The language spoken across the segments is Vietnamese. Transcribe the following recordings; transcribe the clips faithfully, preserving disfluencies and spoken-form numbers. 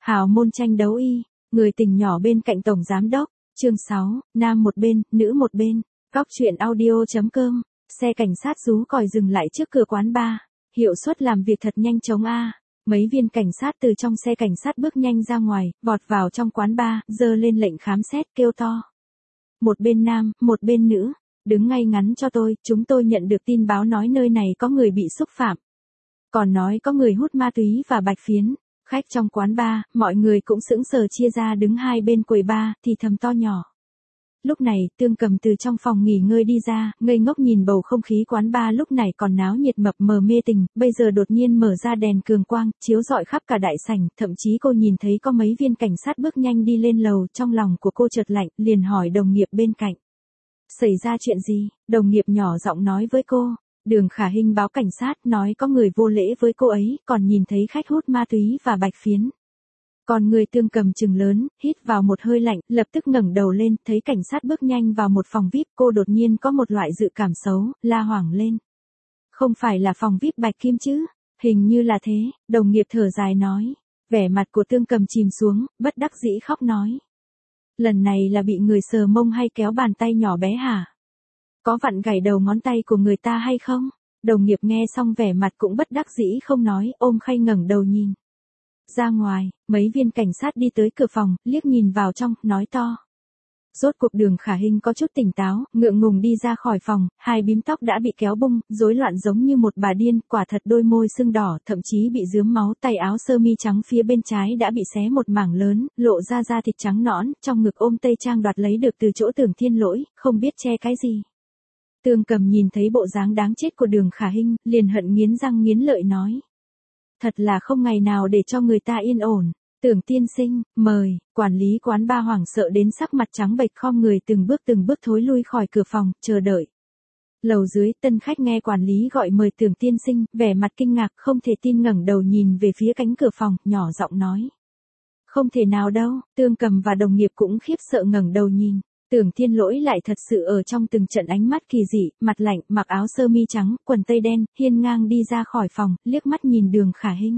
Hào môn tranh đấu y, người tình nhỏ bên cạnh tổng giám đốc, chương sáu, nam một bên, nữ một bên, góc truyện audio.com, xe cảnh sát rú còi dừng lại trước cửa quán bar, hiệu suất làm việc thật nhanh chóng a. Mấy viên cảnh sát từ trong xe cảnh sát bước nhanh ra ngoài, vọt vào trong quán bar, giơ lên lệnh khám xét, kêu to. Một bên nam, một bên nữ, đứng ngay ngắn cho tôi, chúng tôi nhận được tin báo nói nơi này có người bị xúc phạm. Còn nói có người hút ma túy và bạch phiến. Khách trong quán bar, mọi người cũng sững sờ chia ra đứng hai bên quầy bar, thì thầm to nhỏ. Lúc này, Tương Cầm từ trong phòng nghỉ ngơi đi ra, ngây ngốc nhìn bầu không khí quán bar lúc này còn náo nhiệt mập mờ mê tình, bây giờ đột nhiên mở ra đèn cường quang, chiếu rọi khắp cả đại sảnh, thậm chí cô nhìn thấy có mấy viên cảnh sát bước nhanh đi lên lầu, trong lòng của cô chợt lạnh, liền hỏi đồng nghiệp bên cạnh. Xảy ra chuyện gì? Đồng nghiệp nhỏ giọng nói với cô. Đường Khả Hinh báo cảnh sát nói có người vô lễ với cô ấy, còn nhìn thấy khách hút ma túy và bạch phiến. Còn người Tương Cầm trừng lớn, hít vào một hơi lạnh, lập tức ngẩng đầu lên, thấy cảnh sát bước nhanh vào một phòng vi ai pi, cô đột nhiên có một loại dự cảm xấu, la hoảng lên. Không phải là phòng vi ai pi bạch kim chứ? Hình như là thế, đồng nghiệp thở dài nói. Vẻ mặt của Tương Cầm chìm xuống, bất đắc dĩ khóc nói. Lần này là bị người sờ mông hay kéo bàn tay nhỏ bé hả? Có vặn gãy đầu ngón tay của người ta hay không? Đồng nghiệp nghe xong vẻ mặt cũng bất đắc dĩ không nói, ôm khay ngẩng đầu nhìn. Ra ngoài, mấy viên cảnh sát đi tới cửa phòng, liếc nhìn vào trong, nói to. Rốt cuộc Đường Khả Hinh có chút tỉnh táo, ngượng ngùng đi ra khỏi phòng, hai bím tóc đã bị kéo bung, rối loạn giống như một bà điên, quả thật đôi môi sưng đỏ, thậm chí bị rướm máu, tay áo sơ mi trắng phía bên trái đã bị xé một mảng lớn, lộ ra da thịt trắng nõn, trong ngực ôm tây trang đoạt lấy được từ chỗ Tưởng Thiên Lỗi, không biết che cái gì. Tương Cầm nhìn thấy bộ dáng đáng chết của Đường Khả Hinh, liền hận nghiến răng nghiến lợi nói. Thật là không ngày nào để cho người ta yên ổn. Tưởng tiên sinh, mời, quản lý quán bar hoảng sợ đến sắc mặt trắng bệch khom người từng bước từng bước thối lui khỏi cửa phòng, chờ đợi. Lầu dưới, tân khách nghe quản lý gọi mời Tưởng tiên sinh, vẻ mặt kinh ngạc, không thể tin ngẩng đầu nhìn về phía cánh cửa phòng, nhỏ giọng nói. Không thể nào đâu, Tương Cầm và đồng nghiệp cũng khiếp sợ ngẩng đầu nhìn. Tưởng Thiên Lỗi lại thật sự ở trong từng trận ánh mắt kỳ dị, mặt lạnh, mặc áo sơ mi trắng, quần tây đen, hiên ngang đi ra khỏi phòng, liếc mắt nhìn Đường Khả Hinh.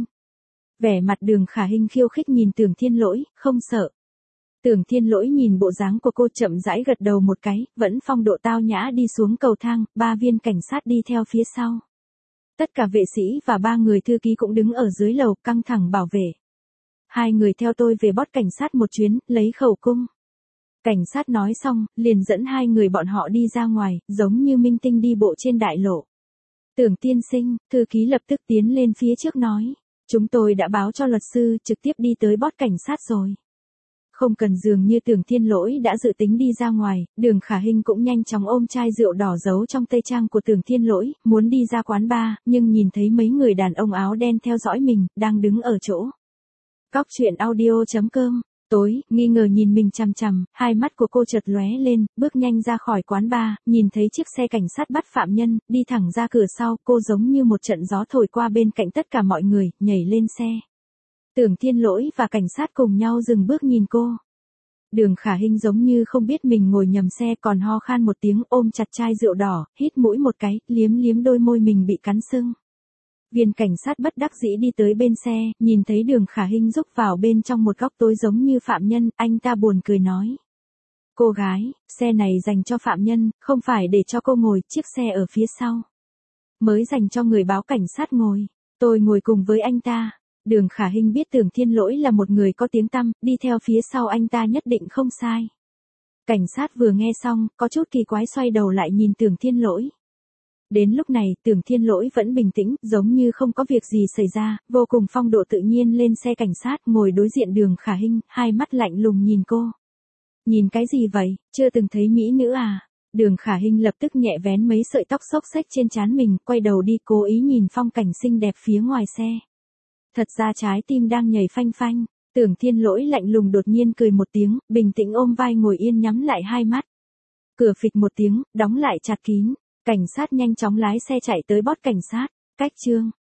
Vẻ mặt Đường Khả Hinh khiêu khích nhìn Tưởng Thiên Lỗi, không sợ. Tưởng Thiên Lỗi nhìn bộ dáng của cô chậm rãi gật đầu một cái, vẫn phong độ tao nhã đi xuống cầu thang, ba viên cảnh sát đi theo phía sau. Tất cả vệ sĩ và ba người thư ký cũng đứng ở dưới lầu, căng thẳng bảo vệ. Hai người theo tôi về bót cảnh sát một chuyến, lấy khẩu cung. Cảnh sát nói xong, liền dẫn hai người bọn họ đi ra ngoài, giống như minh tinh đi bộ trên đại lộ. Tưởng tiên sinh, thư ký lập tức tiến lên phía trước nói. Chúng tôi đã báo cho luật sư, trực tiếp đi tới bót cảnh sát rồi. Không cần dường như Tưởng Thiên Lỗi đã dự tính đi ra ngoài, Đường Khả Hinh cũng nhanh chóng ôm chai rượu đỏ giấu trong tây trang của Tưởng Thiên Lỗi, muốn đi ra quán bar, nhưng nhìn thấy mấy người đàn ông áo đen theo dõi mình, đang đứng ở chỗ. Góc truyện audio.com. Tối, nghi ngờ nhìn mình chằm chằm, hai mắt của cô chợt lóe lên, bước nhanh ra khỏi quán bar, nhìn thấy chiếc xe cảnh sát bắt phạm nhân, đi thẳng ra cửa sau, cô giống như một trận gió thổi qua bên cạnh tất cả mọi người, nhảy lên xe. Tưởng Thiên Lỗi và cảnh sát cùng nhau dừng bước nhìn cô. Đường Khả Hinh giống như không biết mình ngồi nhầm xe, còn ho khan một tiếng, ôm chặt chai rượu đỏ, hít mũi một cái, liếm liếm đôi môi mình bị cắn sưng. Viên cảnh sát bất đắc dĩ đi tới bên xe, nhìn thấy Đường Khả Hinh rúc vào bên trong một góc tối giống như phạm nhân, anh ta buồn cười nói. Cô gái, xe này dành cho phạm nhân, không phải để cho cô ngồi, chiếc xe ở phía sau. Mới dành cho người báo cảnh sát ngồi, tôi ngồi cùng với anh ta. Đường Khả Hinh biết Tưởng Thiên Lỗi là một người có tiếng tăm, đi theo phía sau anh ta nhất định không sai. Cảnh sát vừa nghe xong, có chút kỳ quái xoay đầu lại nhìn Tưởng Thiên Lỗi. Đến lúc này, Tưởng Thiên Lỗi vẫn bình tĩnh, giống như không có việc gì xảy ra, vô cùng phong độ tự nhiên lên xe cảnh sát, ngồi đối diện Đường Khả Hinh, hai mắt lạnh lùng nhìn cô. Nhìn cái gì vậy, chưa từng thấy mỹ nữ à? Đường Khả Hinh lập tức nhẹ vén mấy sợi tóc xốc xếch trên trán mình, quay đầu đi cố ý nhìn phong cảnh xinh đẹp phía ngoài xe. Thật ra trái tim đang nhảy phanh phanh, Tưởng Thiên Lỗi lạnh lùng đột nhiên cười một tiếng, bình tĩnh ôm vai ngồi yên nhắm lại hai mắt. Cửa phịch một tiếng, đóng lại chặt kín. Cảnh sát nhanh chóng lái xe chạy tới bót cảnh sát. Cách chương